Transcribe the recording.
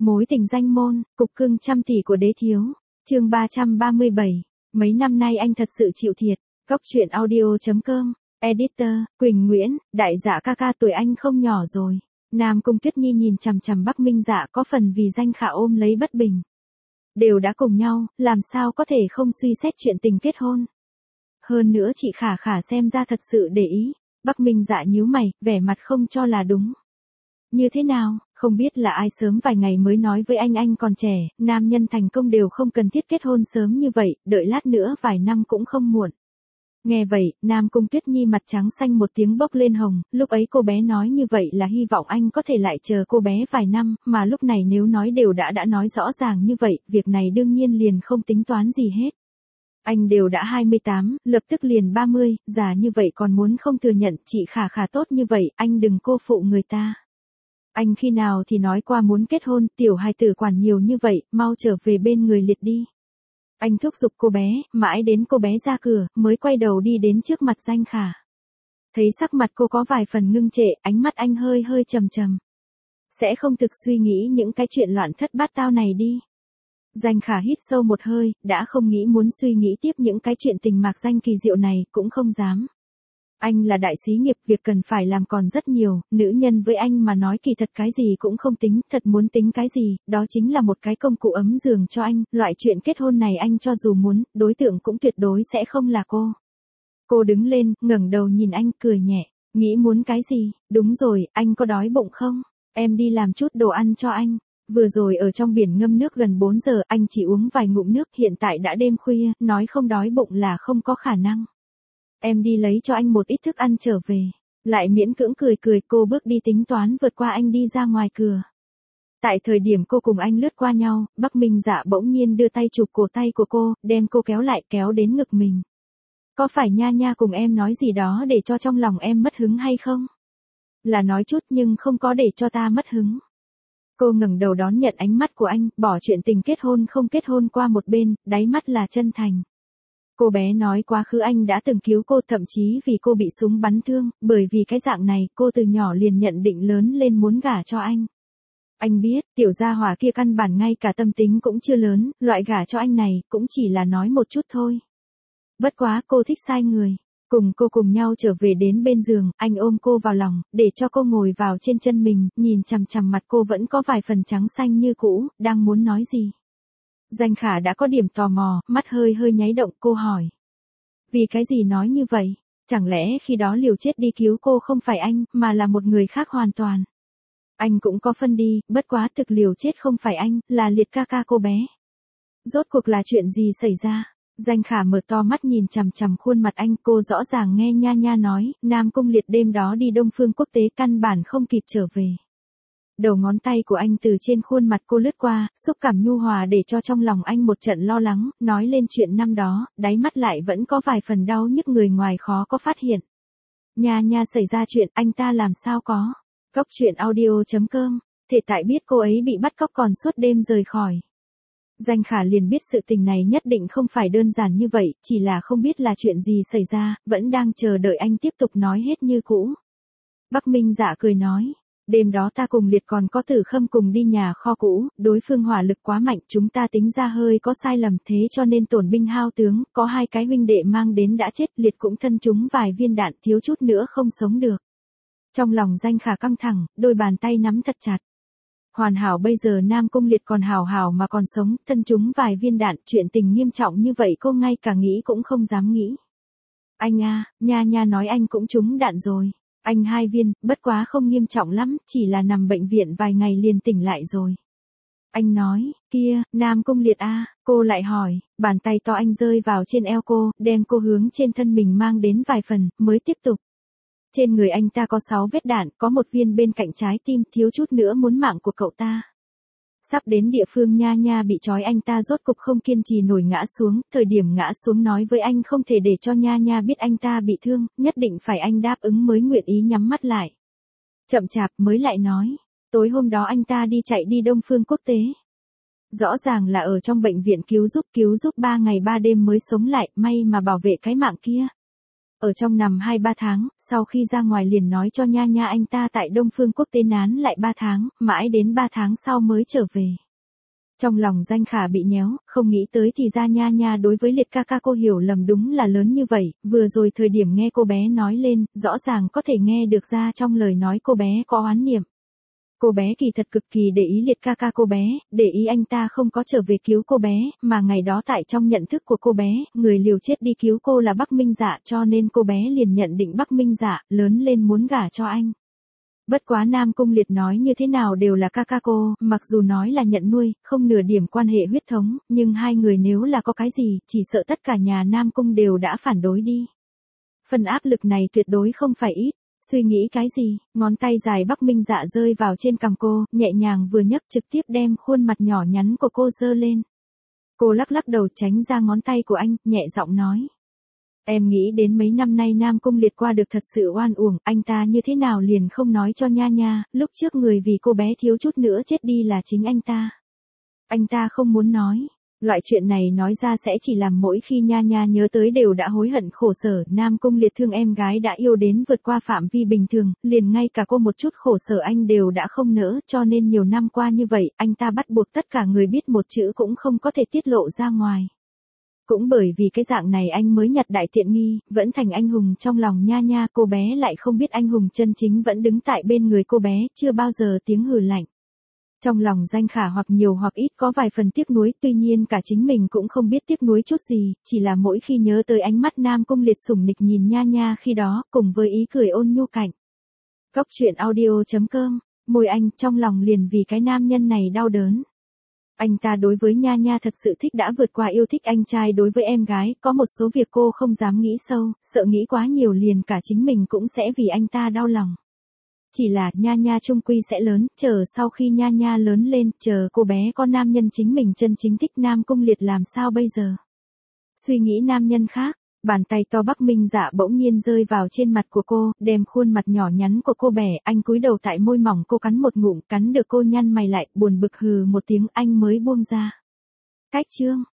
Mối tình danh môn, cục cưng trăm tỷ của đế thiếu. Chương 337. Mấy năm nay anh thật sự chịu thiệt. Góc truyện audio.com. Editor, Quỳnh Nguyễn, đại dạ ca ca tuổi anh không nhỏ rồi. Nam Cung Tuyết Nhi nhìn chằm chằm Bắc Minh Dạ có phần vì Danh Khả ôm lấy bất bình. Đều đã cùng nhau, làm sao có thể không suy xét chuyện tình kết hôn. Hơn nữa chị Khả Khả xem ra thật sự để ý. Bắc Minh Dạ nhíu mày, vẻ mặt không cho là đúng. Như thế nào, không biết là ai sớm vài ngày mới nói với anh còn trẻ, nam nhân thành công đều không cần thiết kết hôn sớm như vậy, đợi lát nữa vài năm cũng không muộn. Nghe vậy, Nam Cung Tuyết Nhi mặt trắng xanh một tiếng bốc lên hồng, lúc ấy cô bé nói như vậy là hy vọng anh có thể lại chờ cô bé vài năm, mà lúc này nếu nói đều đã nói rõ ràng như vậy, việc này đương nhiên liền không tính toán gì hết. Anh đều đã 28, lập tức liền 30, già như vậy còn muốn không thừa nhận chị Khả Khả tốt như vậy, anh đừng cô phụ người ta. Anh khi nào thì nói qua muốn kết hôn, tiểu hài tử quản nhiều như vậy, mau trở về bên người liệt đi. Anh thúc giục cô bé, mãi đến cô bé ra cửa, mới quay đầu đi đến trước mặt Danh Khả. Thấy sắc mặt cô có vài phần ngưng trệ, ánh mắt anh hơi trầm trầm. Sẽ không thực suy nghĩ những cái chuyện loạn thất bát tao này đi. Danh Khả hít sâu một hơi, đã không nghĩ muốn suy nghĩ tiếp những cái chuyện tình mạc danh kỳ diệu này, cũng không dám. Anh là đại xí nghiệp, việc cần phải làm còn rất nhiều, nữ nhân với anh mà nói kỳ thật cái gì cũng không tính, thật muốn tính cái gì, đó chính là một cái công cụ ấm giường cho anh, loại chuyện kết hôn này anh cho dù muốn, đối tượng cũng tuyệt đối sẽ không là cô. Cô đứng lên, ngẩng đầu nhìn anh, cười nhẹ, nghĩ muốn cái gì, đúng rồi, anh có đói bụng không? Em đi làm chút đồ ăn cho anh. Vừa rồi ở trong biển ngâm nước gần 4 giờ, anh chỉ uống vài ngụm nước, hiện tại đã đêm khuya, nói không đói bụng là không có khả năng. Em đi lấy cho anh một ít thức ăn trở về. Lại miễn cưỡng cười cô bước đi tính toán vượt qua anh đi ra ngoài cửa. Tại thời điểm cô cùng anh lướt qua nhau, Bắc Minh Dạ bỗng nhiên đưa tay chụp cổ tay của cô, đem cô kéo lại kéo đến ngực mình. Có phải nha nha cùng em nói gì đó để cho trong lòng em mất hứng hay không? Là nói chút nhưng không có để cho ta mất hứng. Cô ngẩng đầu đón nhận ánh mắt của anh, bỏ chuyện tình kết hôn không kết hôn qua một bên, đáy mắt là chân thành. Cô bé nói quá khứ anh đã từng cứu cô, thậm chí vì cô bị súng bắn thương, bởi vì cái dạng này cô từ nhỏ liền nhận định lớn lên muốn gả cho anh. Anh biết, tiểu gia hỏa kia căn bản ngay cả tâm tính cũng chưa lớn, loại gả cho anh này cũng chỉ là nói một chút thôi. Bất quá cô thích sai người. Cùng cô cùng nhau trở về đến bên giường, anh ôm cô vào lòng, để cho cô ngồi vào trên chân mình, nhìn chằm chằm mặt cô vẫn có vài phần trắng xanh như cũ, đang muốn nói gì. Danh Khả đã có điểm tò mò, mắt hơi nháy động, cô hỏi. Vì cái gì nói như vậy? Chẳng lẽ khi đó liều chết đi cứu cô không phải anh, mà là một người khác hoàn toàn? Anh cũng có phân đi, bất quá thực liều chết không phải anh, là liệt ca ca cô bé. Rốt cuộc là chuyện gì xảy ra? Danh Khả mở to mắt nhìn chằm chằm khuôn mặt anh, cô rõ ràng nghe nha nha nói, Nam Cung Liệt đêm đó đi Đông Phương Quốc tế căn bản không kịp trở về. Đầu ngón tay của anh từ trên khuôn mặt cô lướt qua, xúc cảm nhu hòa để cho trong lòng anh một trận lo lắng, nói lên chuyện năm đó, đáy mắt lại vẫn có vài phần đau nhức người ngoài khó có phát hiện. Nha nha xảy ra chuyện, anh ta làm sao có. Góc truyện audio.com, thể tại biết cô ấy bị bắt cóc còn suốt đêm rời khỏi. Danh Khả liền biết sự tình này nhất định không phải đơn giản như vậy, chỉ là không biết là chuyện gì xảy ra, vẫn đang chờ đợi anh tiếp tục nói hết như cũ. Bắc Minh Dạ cười nói, đêm đó ta cùng Liệt còn có Tử Khâm cùng đi nhà kho cũ, đối phương hỏa lực quá mạnh, chúng ta tính ra hơi có sai lầm, thế cho nên tổn binh hao tướng, có 2 cái huynh đệ mang đến đã chết, Liệt cũng thân trúng vài viên đạn, thiếu chút nữa không sống được. Trong lòng Danh Khả căng thẳng, đôi bàn tay nắm thật chặt. Hoàn hảo bây giờ Nam Cung Liệt còn hảo mà còn sống, thân trúng vài viên đạn, chuyện tình nghiêm trọng như vậy cô ngay cả nghĩ cũng không dám nghĩ. Anh à, nha nha nói anh cũng trúng đạn rồi. Anh 2 viên, bất quá không nghiêm trọng lắm, chỉ là nằm bệnh viện vài ngày liền tỉnh lại rồi. Anh nói, kia, Nam Cung Liệt à, cô lại hỏi, bàn tay to anh rơi vào trên eo cô, đem cô hướng trên thân mình mang đến vài phần, mới tiếp tục. Trên người anh ta có 6 vết đạn, có 1 viên bên cạnh trái tim, thiếu chút nữa muốn mạng của cậu ta. Sắp đến địa phương nha nha bị trói, anh ta rốt cục không kiên trì nổi ngã xuống, thời điểm ngã xuống nói với anh không thể để cho nha nha biết anh ta bị thương, nhất định phải anh đáp ứng mới nguyện ý nhắm mắt lại. Chậm chạp mới lại nói, tối hôm đó anh ta chạy đi Đông Phương Quốc tế. Rõ ràng là ở trong bệnh viện cứu giúp 3 ngày 3 đêm mới sống lại, may mà bảo vệ cái mạng kia. Ở trong nằm 2-3 tháng, sau khi ra ngoài liền nói cho nha nha anh ta tại Đông Phương Quốc tế nán lại 3 tháng, mãi đến 3 tháng sau mới trở về. Trong lòng Danh Khả bị nhéo, không nghĩ tới thì ra nha nha đối với Liệt ca ca cô hiểu lầm đúng là lớn như vậy, vừa rồi thời điểm nghe cô bé nói lên, rõ ràng có thể nghe được ra trong lời nói cô bé có oán niệm. Cô bé kỳ thật cực kỳ để ý Liệt ca ca cô bé, để ý anh ta không có trở về cứu cô bé, mà ngày đó tại trong nhận thức của cô bé, người liều chết đi cứu cô là Bắc Minh Dạ, cho nên cô bé liền nhận định Bắc Minh Dạ, lớn lên muốn gả cho anh. Bất quá Nam Cung Liệt nói như thế nào đều là ca ca cô, mặc dù nói là nhận nuôi, không nửa điểm quan hệ huyết thống, nhưng hai người nếu là có cái gì, chỉ sợ tất cả nhà Nam Cung đều đã phản đối đi. Phần áp lực này tuyệt đối không phải ít. Suy nghĩ cái gì, ngón tay dài Bắc Minh Dạ rơi vào trên cằm cô, nhẹ nhàng vừa nhấc trực tiếp đem khuôn mặt nhỏ nhắn của cô giơ lên. Cô lắc lắc đầu tránh ra ngón tay của anh, nhẹ giọng nói. Em nghĩ đến mấy năm nay Nam Cung Liệt qua được thật sự oan uổng, anh ta như thế nào liền không nói cho nha nha, lúc trước người vì cô bé thiếu chút nữa chết đi là chính anh ta. Anh ta không muốn nói. Loại chuyện này nói ra sẽ chỉ làm mỗi khi nha nha nhớ tới đều đã hối hận khổ sở. Nam Cung Liệt thương em gái đã yêu đến vượt qua phạm vi bình thường, liền ngay cả cô một chút khổ sở anh đều đã không nỡ, cho nên nhiều năm qua như vậy, anh ta bắt buộc tất cả người biết một chữ cũng không có thể tiết lộ ra ngoài. Cũng bởi vì cái dạng này anh mới nhặt đại tiện nghi, vẫn thành anh hùng trong lòng nha nha, cô bé lại không biết anh hùng chân chính vẫn đứng tại bên người cô bé, chưa bao giờ tiếng hừ lạnh. Trong lòng Danh Khả hoặc nhiều hoặc ít có vài phần tiếc nuối, tuy nhiên cả chính mình cũng không biết tiếc nuối chút gì, chỉ là mỗi khi nhớ tới ánh mắt Nam Cung Liệt sủng nịch nhìn nha nha khi đó, cùng với ý cười ôn nhu cạnh. Góc truyện audio.com, môi anh trong lòng liền vì cái nam nhân này đau đớn. Anh ta đối với nha nha thật sự thích đã vượt qua yêu thích anh trai đối với em gái, có một số việc cô không dám nghĩ sâu, sợ nghĩ quá nhiều liền cả chính mình cũng sẽ vì anh ta đau lòng. Chỉ là nha nha trung quy sẽ lớn, chờ sau khi nha nha lớn lên, chờ cô bé có nam nhân chính mình chân chính thích Nam Cung Liệt làm sao bây giờ? Suy nghĩ nam nhân khác, bàn tay to Bắc Minh Dạ bỗng nhiên rơi vào trên mặt của cô, đem khuôn mặt nhỏ nhắn của cô bẻ, anh cúi đầu tại môi mỏng cô cắn một ngụm, cắn được cô nhăn mày lại, buồn bực hừ một tiếng anh mới buông ra. Cách chương.